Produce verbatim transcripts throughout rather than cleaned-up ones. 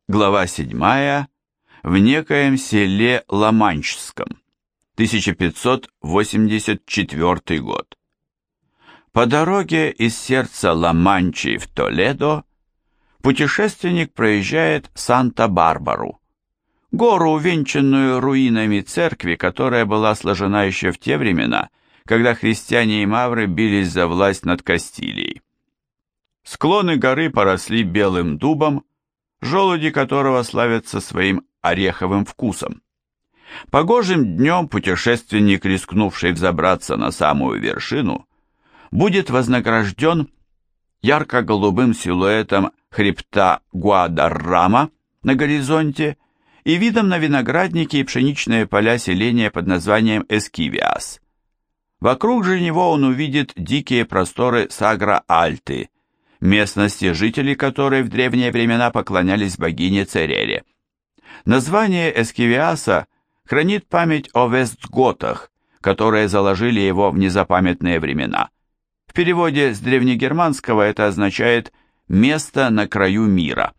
Глава седьмая. В некоем селе Ла-Манчском. тысяча пятьсот восемьдесят четвёртый год. По дороге из сердца Ла-Манчи в Толедо путешественник проезжает Санта-Барбару, гору, увенчанную руинами церкви, которая была сложена еще в те времена, когда христиане и мавры бились за власть над Кастилией. Склоны горы поросли белым дубом, желуди которого славятся своим ореховым вкусом. Погожим днем путешественник, рискнувший взобраться на самую вершину, будет вознагражден ярко-голубым силуэтом хребта Гуадаррама на горизонте и видом на виноградники и пшеничные поля селения под названием Эскивиас. Вокруг же него он увидит дикие просторы Сагра-Альты, местности, жители которой в древние времена поклонялись богине Церере. Название Эскивиаса хранит память о вестготах, которые заложили его в незапамятные времена. В переводе с древнегерманского это означает «место на краю мира».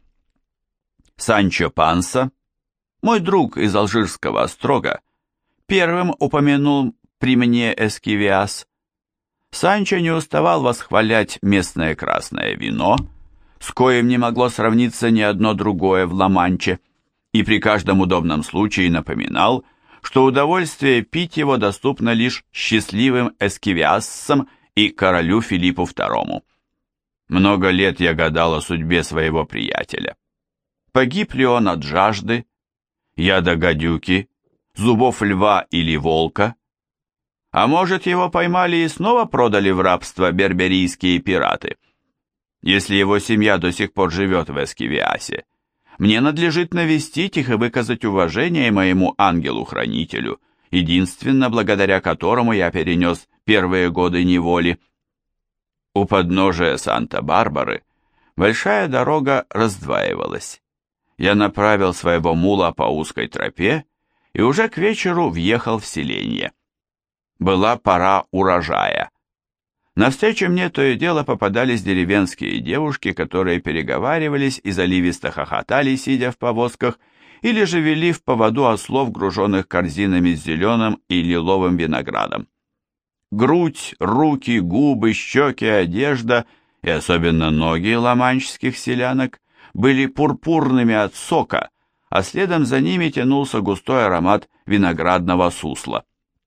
Санчо Панса, мой друг из Алжирского острога, первым упомянул при мне Эскивиас. Санчо не уставал восхвалять местное красное вино, с коим не могло сравниться ни одно другое в Ла-Манче, и при каждом удобном случае напоминал, что удовольствие пить его доступно лишь счастливым эскивиассам и королю Филиппу второму. Много лет я гадал о судьбе своего приятеля. Погиб ли он от жажды, яда гадюки, зубов льва или волка? А может, его поймали и снова продали в рабство берберийские пираты? Если его семья до сих пор живет в Эскивиасе, мне надлежит навестить их и выказать уважение моему ангелу-хранителю, единственно благодаря которому я перенес первые годы неволи. У подножия Санта-Барбары большая дорога раздваивалась. Я направил своего мула по узкой тропе и уже к вечеру въехал в селение. Была пора урожая. Навстречу мне то и дело попадались деревенские девушки, которые переговаривались и заливисто хохотали, сидя в повозках, или же вели в поводу ослов, груженных корзинами с зеленым и лиловым виноградом. Грудь, руки, губы, щеки, одежда и особенно ноги ла-манчских селянок были пурпурными от сока, а следом за ними тянулся густой аромат виноградного сусла.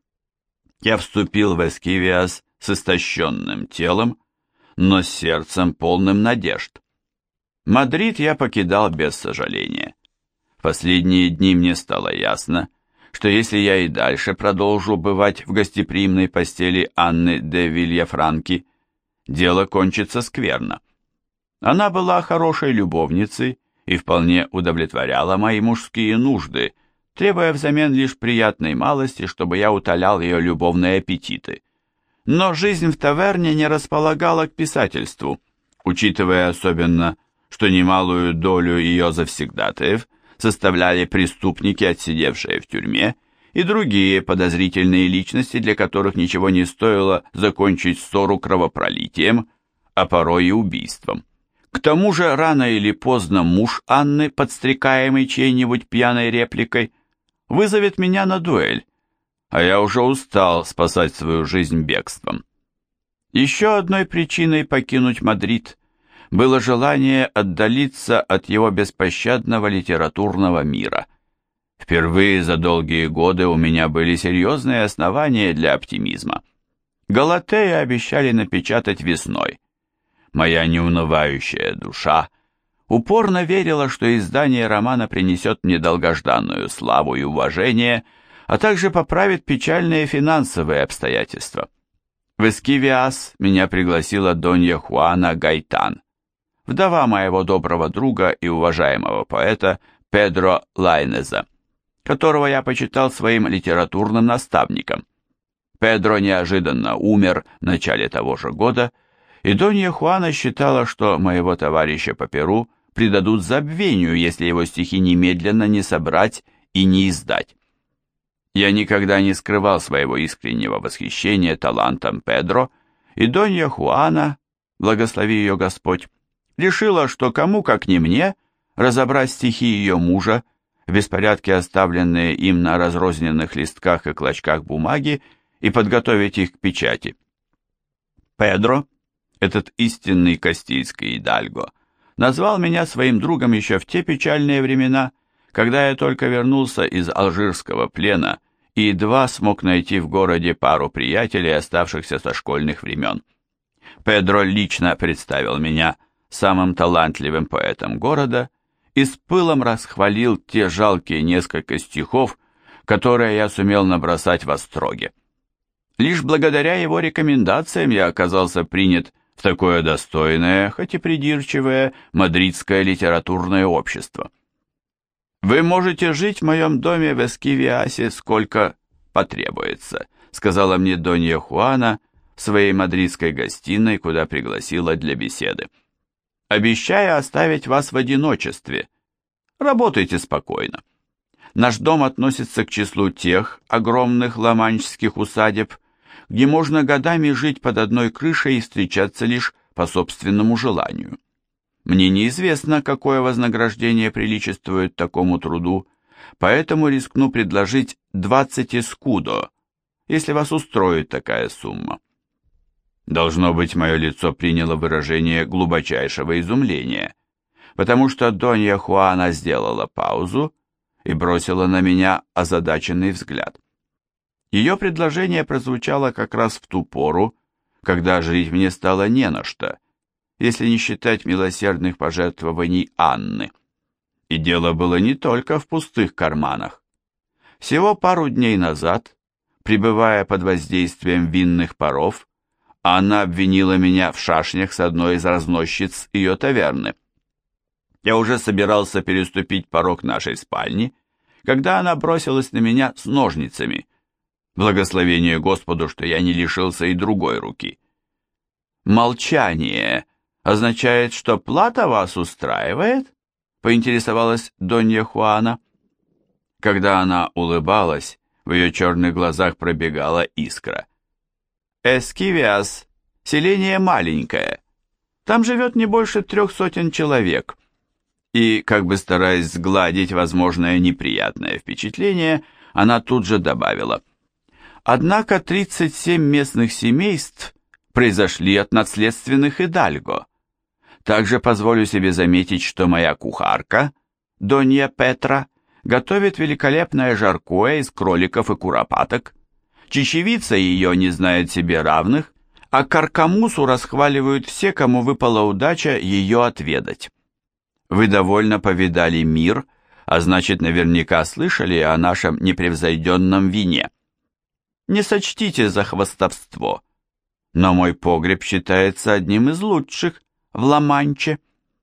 Я вступил в Эскивиас с истощенным телом, но с сердцем полным надежд. Мадрид я покидал без сожаления. В последние дни мне стало ясно, что если я и дальше продолжу бывать в гостеприимной постели Анны де Вильяфранки, дело кончится скверно. Она была хорошей любовницей и вполне удовлетворяла мои мужские нужды, требуя взамен лишь приятной малости, чтобы я утолял ее любовные аппетиты. Но жизнь в таверне не располагала к писательству, учитывая особенно, что немалую долю ее завсегдатаев составляли преступники, отсидевшие в тюрьме, и другие подозрительные личности, для которых ничего не стоило закончить ссору кровопролитием, а порой и убийством. К тому же рано или поздно муж Анны, подстрекаемый чьей-нибудь пьяной репликой, вызовет меня на дуэль, а я уже устал спасать свою жизнь бегством. Еще одной причиной покинуть Мадрид было желание отдалиться от его беспощадного литературного мира. Впервые за долгие годы у меня были серьезные основания для оптимизма. Галатею обещали напечатать весной. Моя неунывающая душа упорно верила, что издание романа принесет мне долгожданную славу и уважение, а также поправит печальные финансовые обстоятельства. В Эскивиас меня пригласила донья Хуана Гайтан, вдова моего доброго друга и уважаемого поэта Педро Лайнеза, которого я почитал своим литературным наставником. Педро неожиданно умер в начале того же года, и донья Хуана считала, что моего товарища по перу предадут забвению, если его стихи немедленно не собрать и не издать. Я никогда не скрывал своего искреннего восхищения талантом Педро, и донья Хуана, благослови ее Господь, решила, что кому, как не мне, разобрать стихи ее мужа, в беспорядке оставленные им на разрозненных листках и клочках бумаги, и подготовить их к печати. Педро, этот истинный кастильский идальго, назвал меня своим другом еще в те печальные времена, когда я только вернулся из алжирского плена и едва смог найти в городе пару приятелей, оставшихся со школьных времен. Педро лично представил меня самым талантливым поэтом города и с пылом расхвалил те жалкие несколько стихов, которые я сумел набросать в остроге. Лишь благодаря его рекомендациям я оказался принят в такое достойное, хоть и придирчивое, мадридское литературное общество. «Вы можете жить в моем доме в Эскивиасе сколько потребуется», сказала мне Донья Хуана в своей мадридской гостиной, куда пригласила для беседы. «Обещаю оставить вас в одиночестве. Работайте спокойно. Наш дом относится к числу тех огромных ламанчских усадеб, где можно годами жить под одной крышей и встречаться лишь по собственному желанию. Мне неизвестно, какое вознаграждение приличествует такому труду, поэтому рискну предложить двадцать эскудо, если вас устроит такая сумма». Должно быть, мое лицо приняло выражение глубочайшего изумления, потому что Донья Хуана сделала паузу и бросила на меня озадаченный взгляд. Ее предложение прозвучало как раз в ту пору, когда жить мне стало не на что, если не считать милосердных пожертвований Анны. И дело было не только в пустых карманах. Всего пару дней назад, пребывая под воздействием винных паров, Анна обвинила меня в шашнях с одной из разносчиц ее таверны. Я уже собирался переступить порог нашей спальни, когда она бросилась на меня с ножницами. Благословение Господу, что я не лишился и другой руки. «Молчание означает, что плата вас устраивает?» — поинтересовалась Донья Хуана. Когда она улыбалась, в ее черных глазах пробегала искра. «Эскивиас, селение маленькое. Там живет не больше трех сотен человек». И, как бы стараясь сгладить возможное неприятное впечатление, она тут же добавила: «Однако тридцать семь местных семейств произошли от наследственных идальго. Также позволю себе заметить, что моя кухарка, Донья Петра, готовит великолепное жаркое из кроликов и куропаток. Чечевица ее не знает себе равных, а каркамусу расхваливают все, кому выпала удача ее отведать. Вы довольно повидали мир, а значит, наверняка слышали о нашем непревзойденном вине. Не сочтите за хвастовство, но мой погреб считается одним из лучших в Ла-Манче».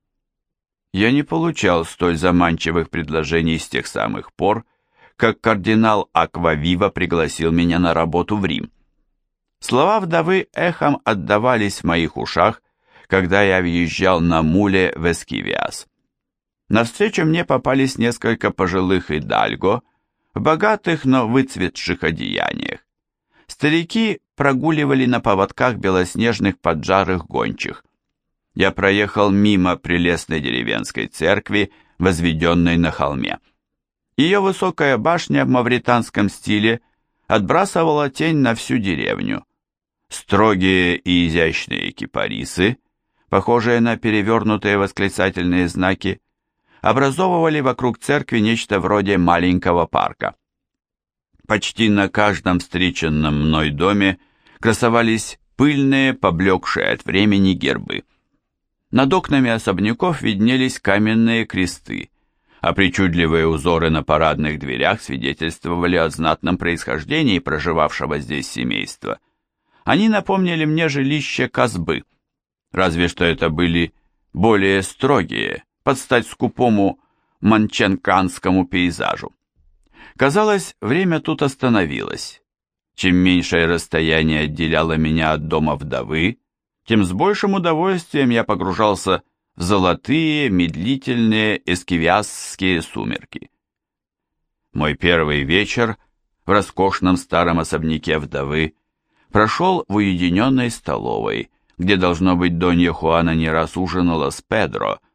Я не получал столь заманчивых предложений с тех самых пор, как кардинал Аквавива пригласил меня на работу в Рим. Слова вдовы эхом отдавались в моих ушах, когда я въезжал на муле в Эскивиас. Навстречу мне попались несколько пожилых идальго в богатых, но выцветших одеяниях. Старики прогуливали на поводках белоснежных поджарых гончих. Я проехал мимо прелестной деревенской церкви, возведенной на холме. Ее высокая башня в мавританском стиле отбрасывала тень на всю деревню. Строгие и изящные кипарисы, похожие на перевернутые восклицательные знаки, образовывали вокруг церкви нечто вроде маленького парка. Почти на каждом встреченном мной доме красовались пыльные, поблекшие от времени гербы. Над окнами особняков виднелись каменные кресты, а причудливые узоры на парадных дверях свидетельствовали о знатном происхождении проживавшего здесь семейства. Они напомнили мне жилище Казбы, разве что это были более строгие, под стать скупому манченканскому пейзажу. Казалось, время тут остановилось. Чем меньшее расстояние отделяло меня от дома вдовы, тем с большим удовольствием я погружался в золотые, медлительные эскивиасские сумерки. Мой первый вечер в роскошном старом особняке вдовы прошел в уединенной столовой, где, должно быть, Донья Хуана не раз ужинала с Педро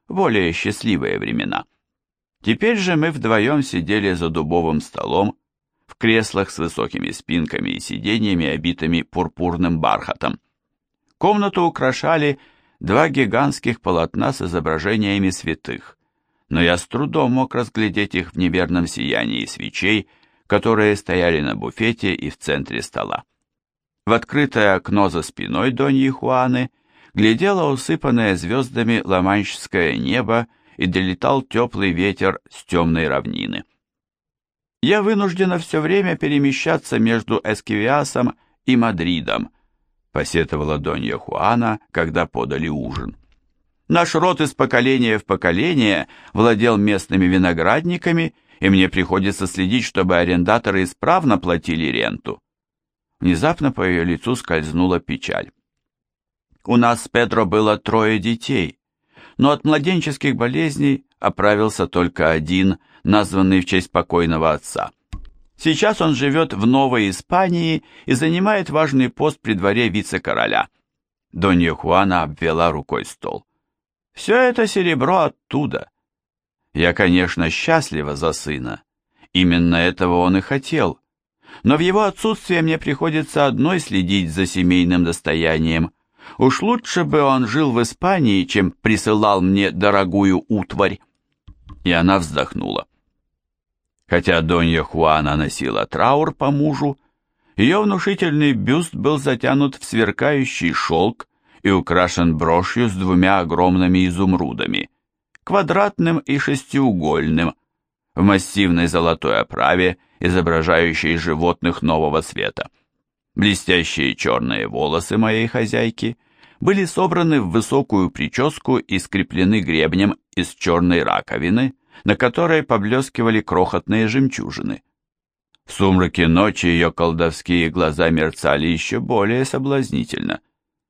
более счастливые времена. Теперь же мы вдвоем сидели за дубовым столом, в креслах с высокими спинками и сиденьями, обитыми пурпурным бархатом. Комнату украшали два гигантских полотна с изображениями святых, но я с трудом мог разглядеть их в неверном сиянии свечей, которые стояли на буфете и в центре стола. В открытое окно за спиной Доньи Хуаны глядело усыпанное звездами ла-манчское небо и долетал теплый ветер с темной равнины. Я вынуждена все время перемещаться между Эскивиасом и Мадридом, посетовала Донья Хуана, когда подали ужин. Наш род из поколения в поколение владел местными виноградниками, и мне приходится следить, чтобы арендаторы исправно платили ренту. Внезапно по ее лицу скользнула печаль. У нас с Педро было трое детей, но от младенческих болезней оправился только один, названный в честь покойного отца. Сейчас он живет в Новой Испании и занимает важный пост при дворе вице-короля. Донья Хуана обвела рукой стол. Все это серебро оттуда. Я, конечно, счастлива за сына. Именно этого он и хотел. Но в его отсутствие мне приходится одной следить за семейным достоянием. Уж лучше бы он жил в Испании, чем присылал мне дорогую утварь. И она вздохнула. Хотя Донья Хуана носила траур по мужу, ее внушительный бюст был затянут в сверкающий шелк и украшен брошью с двумя огромными изумрудами, квадратным и шестиугольным, в массивной золотой оправе, изображающей животных нового света. Блестящие черные волосы моей хозяйки были собраны в высокую прическу и скреплены гребнем из черной раковины, на которой поблескивали крохотные жемчужины. В сумраке ночи ее колдовские глаза мерцали еще более соблазнительно.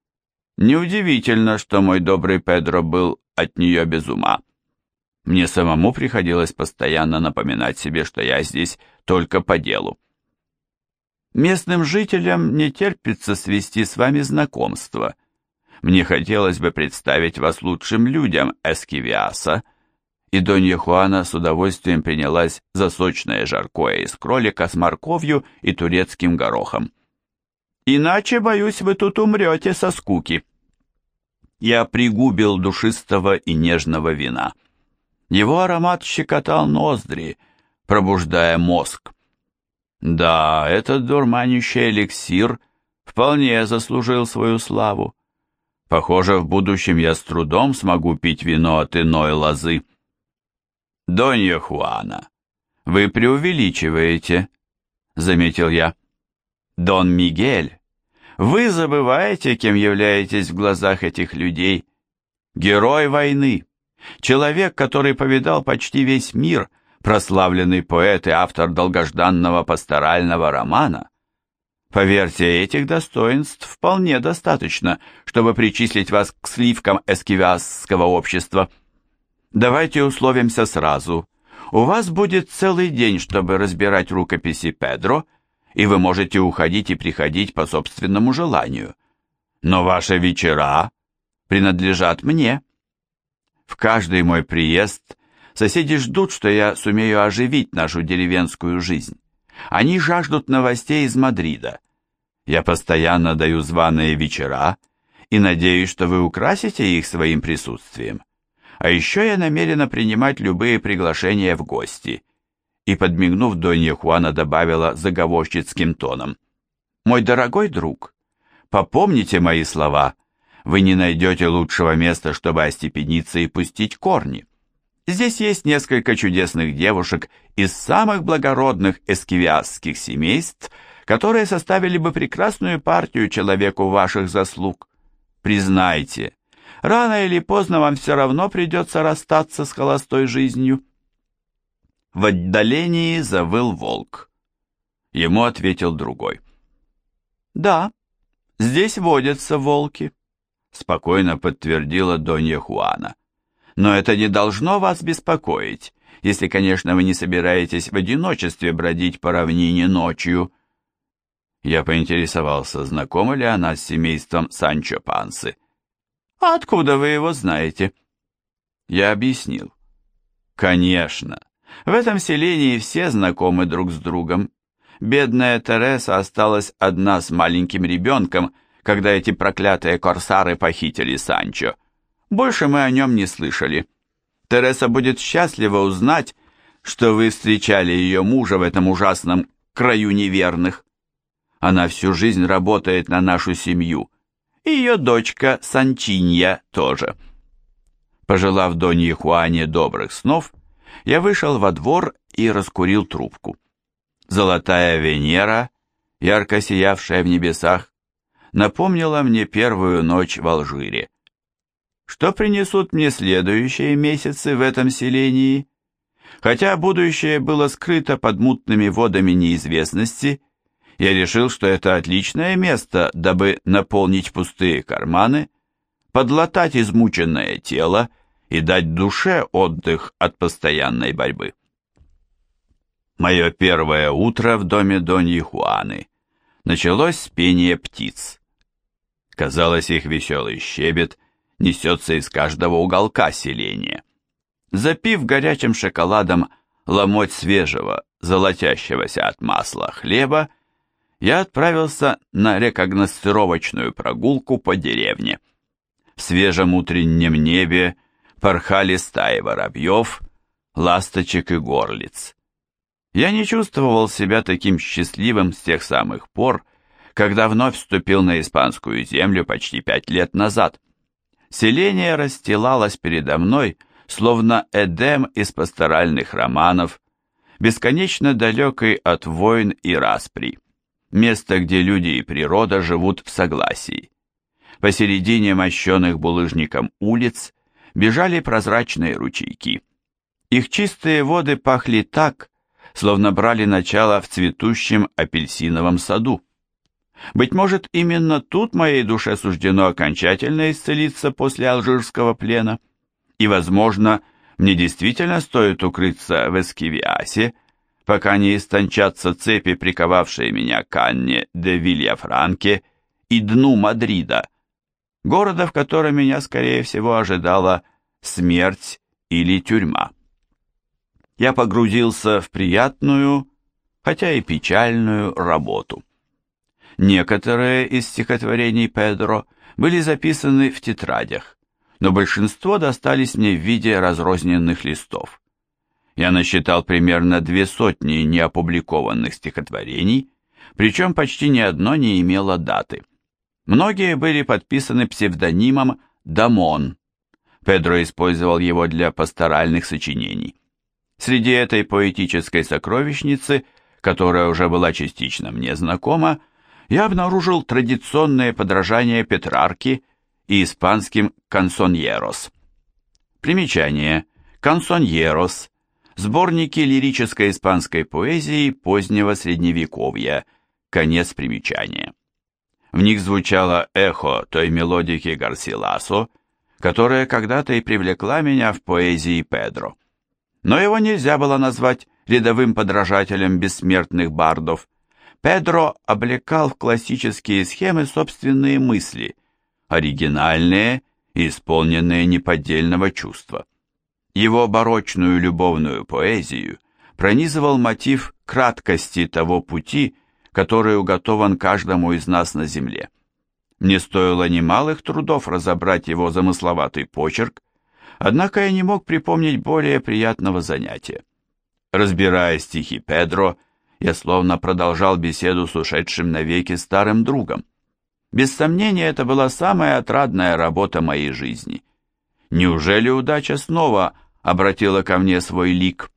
Неудивительно, что мой добрый Педро был от нее без ума. Мне самому приходилось постоянно напоминать себе, что я здесь только по делу. Местным жителям не терпится свести с вами знакомство. Мне хотелось бы представить вас лучшим людям Эскивиаса, и Донья Хуана с удовольствием принялась за сочное жаркое из кролика с морковью и турецким горохом. Иначе, боюсь, вы тут умрете со скуки. Я пригубил душистого и нежного вина. Его аромат щекотал ноздри, пробуждая мозг. Да, этот дурманящий эликсир вполне заслужил свою славу. Похоже, в будущем я с трудом смогу пить вино от иной лозы. Донья Хуана, вы преувеличиваете, заметил я. Дон Мигель, вы забываете, кем являетесь в глазах этих людей. Герой войны, человек, который повидал почти весь мир, прославленный поэт и автор долгожданного пасторального романа. Поверьте, этих достоинств вполне достаточно, чтобы причислить вас к сливкам эскивиасского общества. Давайте условимся сразу. У вас будет целый день, чтобы разбирать рукописи Педро, и вы можете уходить и приходить по собственному желанию. Но ваши вечера принадлежат мне. В каждый мой приезд соседи ждут, что я сумею оживить нашу деревенскую жизнь. Они жаждут новостей из Мадрида. Я постоянно даю званые вечера и надеюсь, что вы украсите их своим присутствием. А еще я намерена принимать любые приглашения в гости. И, подмигнув, Донья Хуана добавила заговорщицким тоном. Мой дорогой друг, попомните мои слова. Вы не найдете лучшего места, чтобы остепениться и пустить корни. Здесь есть несколько чудесных девушек из самых благородных эскивиасских семейств, которые составили бы прекрасную партию человеку ваших заслуг. Признайте, рано или поздно вам все равно придется расстаться с холостой жизнью. В отдалении завыл волк. Ему ответил другой. Да, здесь водятся волки, спокойно подтвердила Донья Хуана. Но это не должно вас беспокоить, если, конечно, вы не собираетесь в одиночестве бродить по равнине ночью. Я поинтересовался, знакома ли она с семейством Санчо Пансы. А откуда вы его знаете? Я объяснил. Конечно, в этом селении все знакомы друг с другом. Бедная Тереса осталась одна с маленьким ребенком, когда эти проклятые корсары похитили Санчо. Больше мы о нем не слышали. Тереса будет счастлива узнать, что вы встречали ее мужа в этом ужасном краю неверных. Она всю жизнь работает на нашу семью, и ее дочка Санчинья тоже. Пожелав Донье Хуане добрых снов, я вышел во двор и раскурил трубку. Золотая Венера, ярко сиявшая в небесах, напомнила мне первую ночь в Алжире. Что принесут мне следующие месяцы в этом селении? Хотя будущее было скрыто под мутными водами неизвестности, я решил, что это отличное место, дабы наполнить пустые карманы, подлатать измученное тело и дать душе отдых от постоянной борьбы. Мое первое утро в доме Доньи Хуаны началось с пения птиц. Казалось, их веселый щебет несется из каждого уголка селения. Запив горячим шоколадом ломоть свежего, золотящегося от масла хлеба, я отправился на рекогностировочную прогулку по деревне. В свежем утреннем небе порхали стаи воробьев, ласточек и горлиц. Я не чувствовал себя таким счастливым с тех самых пор, когда вновь вступил на испанскую землю почти пять лет назад. Селение расстилалось передо мной, словно Эдем из пасторальных романов, бесконечно далекий от войн и распри, место, где люди и природа живут в согласии. Посередине мощенных булыжником улиц бежали прозрачные ручейки. Их чистые воды пахли так, словно брали начало в цветущем апельсиновом саду. Быть может, именно тут моей душе суждено окончательно исцелиться после алжирского плена, и, возможно, мне действительно стоит укрыться в Эскивиасе, пока не истончатся цепи, приковавшие меня к Анне де Вильяфранке и дну Мадрида, города, в котором меня, скорее всего, ожидала смерть или тюрьма. Я погрузился в приятную, хотя и печальную работу. Некоторые из стихотворений Педро были записаны в тетрадях, но большинство достались мне в виде разрозненных листов. Я насчитал примерно две сотни неопубликованных стихотворений, причем почти ни одно не имело даты. Многие были подписаны псевдонимом Дамон. Педро использовал его для пасторальных сочинений. Среди этой поэтической сокровищницы, которая уже была частично мне знакома, я обнаружил традиционное подражание Петрарке и испанским «Кансоньерос». Примечание. «Кансоньерос» – сборники лирической испанской поэзии позднего Средневековья. Конец примечания. В них звучало эхо той мелодики Гарсиласо, которая когда-то и привлекла меня в поэзии Педро. Но его нельзя было назвать рядовым подражателем бессмертных бардов. Педро облекал в классические схемы собственные мысли, оригинальные и исполненные неподдельного чувства. Его барочную любовную поэзию пронизывал мотив краткости того пути, который уготован каждому из нас на земле. Мне стоило немалых трудов разобрать его замысловатый почерк, однако я не мог припомнить более приятного занятия. Разбирая стихи Педро, я словно продолжал беседу с ушедшим навеки старым другом. Без сомнения, это была самая отрадная работа моей жизни. Неужели удача снова обратила ко мне свой лик?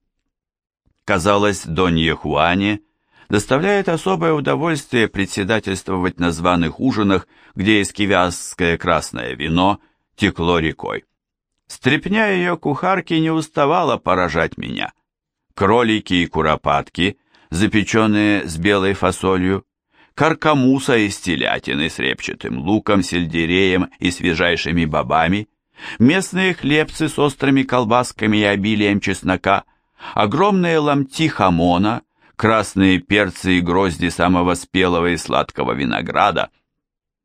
Казалось, Донье Хуане доставляет особое удовольствие председательствовать на званых ужинах, где эскивиасское красное вино текло рекой. Стряпня ее кухарки не уставала поражать меня. Кролики и куропатки, запеченные с белой фасолью, каркамуса из телятины с репчатым луком, сельдереем и свежайшими бобами, местные хлебцы с острыми колбасками и обилием чеснока, огромные ломти хамона, красные перцы и грозди самого спелого и сладкого винограда.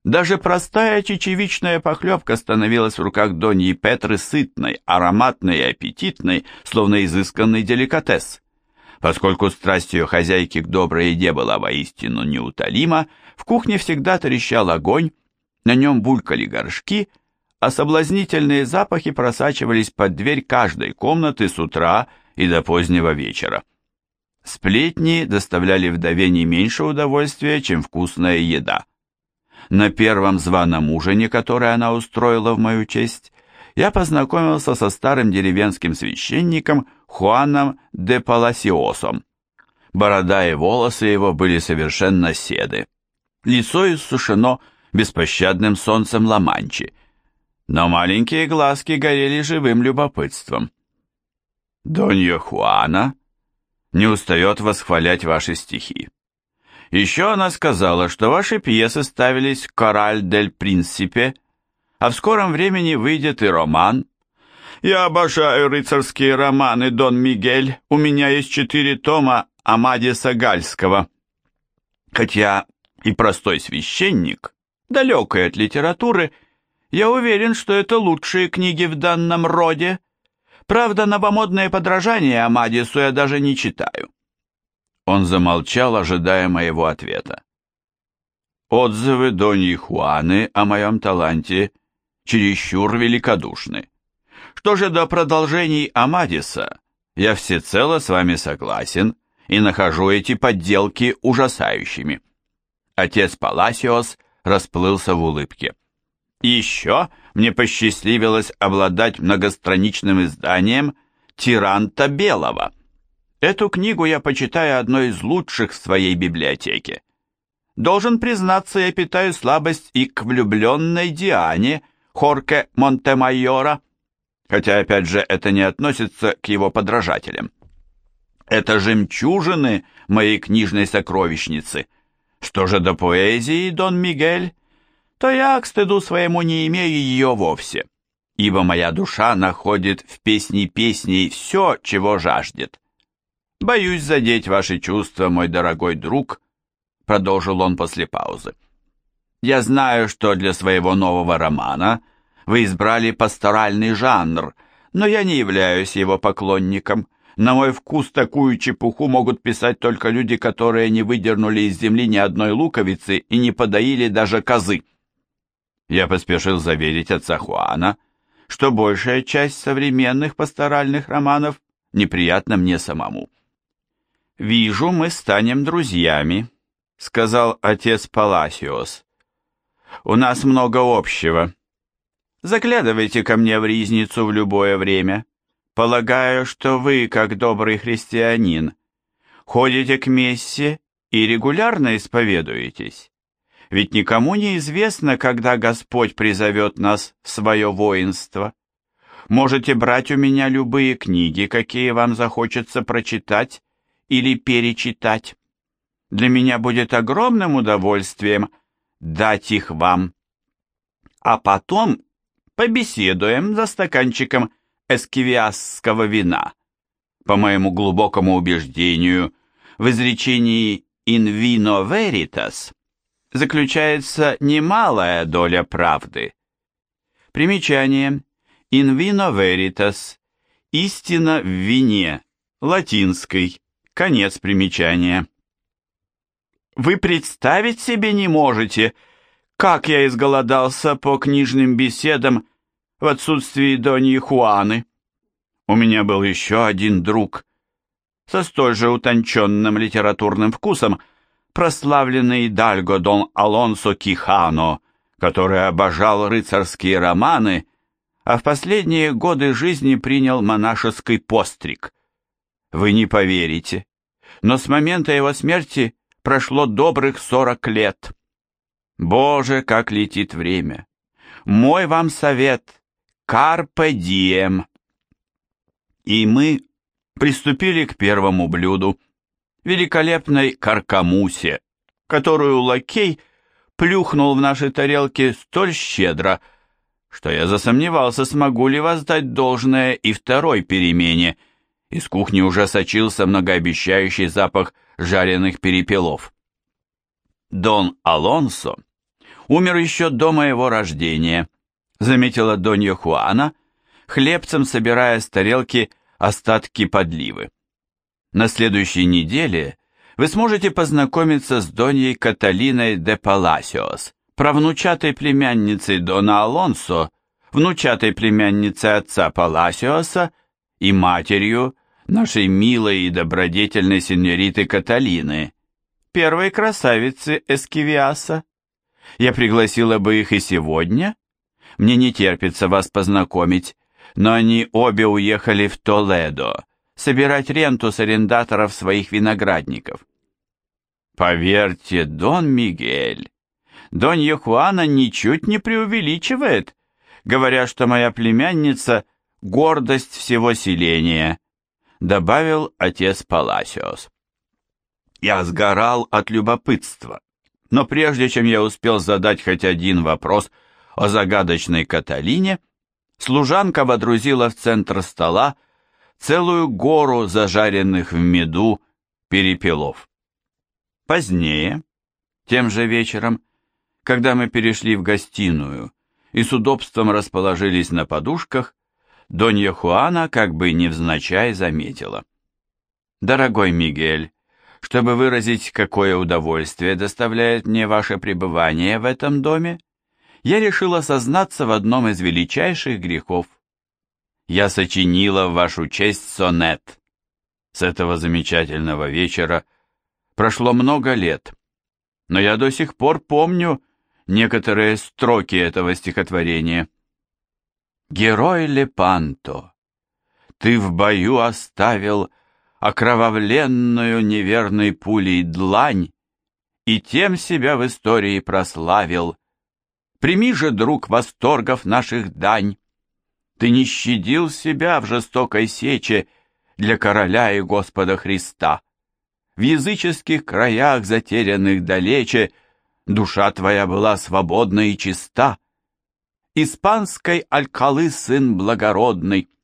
Даже простая чечевичная похлебка становилась в руках Доньи Петры сытной, ароматной и аппетитной, словно изысканный деликатес. Поскольку страсть ее хозяйки к доброй еде была воистину неутолима, в кухне всегда трещал огонь, на нем булькали горшки, а соблазнительные запахи просачивались под дверь каждой комнаты с утра и до позднего вечера. Сплетни доставляли вдове не меньше удовольствия, чем вкусная еда. На первом званом ужине, который она устроила в мою честь, я познакомился со старым деревенским священником Хуаном де Паласиосом. Борода и волосы его были совершенно седы. Лицо иссушено беспощадным солнцем Ла-Манчи, но маленькие глазки горели живым любопытством. «Донья Хуана не устает восхвалять ваши стихи. Еще она сказала, что ваши пьесы ставились в «Кораль дель Принципе», а в скором времени выйдет и роман. Я обожаю рыцарские романы, Дон Мигель. У меня есть четыре тома Амадиса Гальского. Хотя и простой священник, далекий от литературы, я уверен, что это лучшие книги в данном роде. Правда, новомодные подражания Амадису я даже не читаю». Он замолчал, ожидая моего ответа. Отзывы Доньи Хуаны о моем таланте чересчур великодушны. Что же до продолжений Амадиса, я всецело с вами согласен и нахожу эти подделки ужасающими. Отец Паласиос расплылся в улыбке. Еще мне посчастливилось обладать многостраничным изданием «Тиранта Белого». Эту книгу я почитаю одной из лучших в своей библиотеке. Должен признаться, я питаю слабость и к влюбленной Диане Хорке Монтемайора, хотя, опять же, это не относится к его подражателям. Это жемчужины моей книжной сокровищницы. Что же до поэзии, Дон Мигель, то я, к стыду своему, не имею ее вовсе, ибо моя душа находит в песне песней все, чего жаждет. Боюсь задеть ваши чувства, мой дорогой друг, продолжил он после паузы. Я знаю, что для своего нового романа вы избрали пасторальный жанр, но я не являюсь его поклонником. На мой вкус такую чепуху могут писать только люди, которые не выдернули из земли ни одной луковицы и не подоили даже козы. Я поспешил заверить отца Хуана, что большая часть современных пасторальных романов неприятна мне самому. «Вижу, мы станем друзьями», — сказал отец Паласиос. «У нас много общего. Заглядывайте ко мне в ризницу в любое время. Полагаю, что вы, как добрый христианин, ходите к мессе и регулярно исповедуетесь. Ведь никому не известно, когда Господь призовет нас в свое воинство. Можете брать у меня любые книги, какие вам захочется прочитать или перечитать. Для меня будет огромным удовольствием дать их вам. А потом побеседуем за стаканчиком эскивиасского вина. По моему глубокому убеждению, в изречении «in vino veritas» заключается немалая доля правды. Примечание. «In vino veritas» – «истина в вине», латинской, конец примечания. Вы представить себе не можете, как я изголодался по книжным беседам в отсутствии Доньи Хуаны. У меня был еще один друг со столь же утонченным литературным вкусом, прославленный Дальго Дон Алонсо Кихано, который обожал рыцарские романы, а в последние годы жизни принял монашеский постриг. Вы не поверите, но с момента его смерти прошло добрых сорок лет. Боже, как летит время! Мой вам совет — carpe diem. И мы приступили к первому блюду, великолепной каркамусе, которую лакей плюхнул в наши тарелки столь щедро, что я засомневался, смогу ли воздать должное и второй перемене. Из кухни уже сочился многообещающий запах жареных перепелов. Дон Алонсо Умер еще до моего рождения, заметила Донья Хуана, хлебцем собирая с тарелки остатки подливы. На следующей неделе вы сможете познакомиться с Доньей Каталиной де Паласиос, правнучатой племянницей Дона Алонсо, внучатой племянницей отца Паласиоса и матерью нашей милой и добродетельной сеньориты Каталины, первой красавицы Эскивиаса. Я пригласила бы их и сегодня. Мне не терпится вас познакомить, но они обе уехали в Толедо собирать ренту с арендаторов своих виноградников. Поверьте, Дон Мигель, Донья Хуана ничуть не преувеличивает, говоря, что моя племянница — гордость всего селения, добавил отец Паласиос. Я сгорал от любопытства, но прежде чем я успел задать хоть один вопрос о загадочной Каталине, служанка водрузила в центр стола целую гору зажаренных в меду перепелов. Позднее, тем же вечером, когда мы перешли в гостиную и с удобством расположились на подушках, Донья Хуана как бы невзначай заметила: «Дорогой Мигель, чтобы выразить, какое удовольствие доставляет мне ваше пребывание в этом доме, я решила сознаться в одном из величайших грехов. Я сочинила в вашу честь сонет. С этого замечательного вечера прошло много лет, но я до сих пор помню некоторые строки этого стихотворения. Герой Лепанто, ты в бою оставил окровавленную неверной пулей длань и тем себя в истории прославил. Прими же, друг, восторгов наших дань. Ты не щадил себя в жестокой сече для короля и Господа Христа. В языческих краях, затерянных далече, душа твоя была свободна и чиста. Испанской Алькалы сын благородный,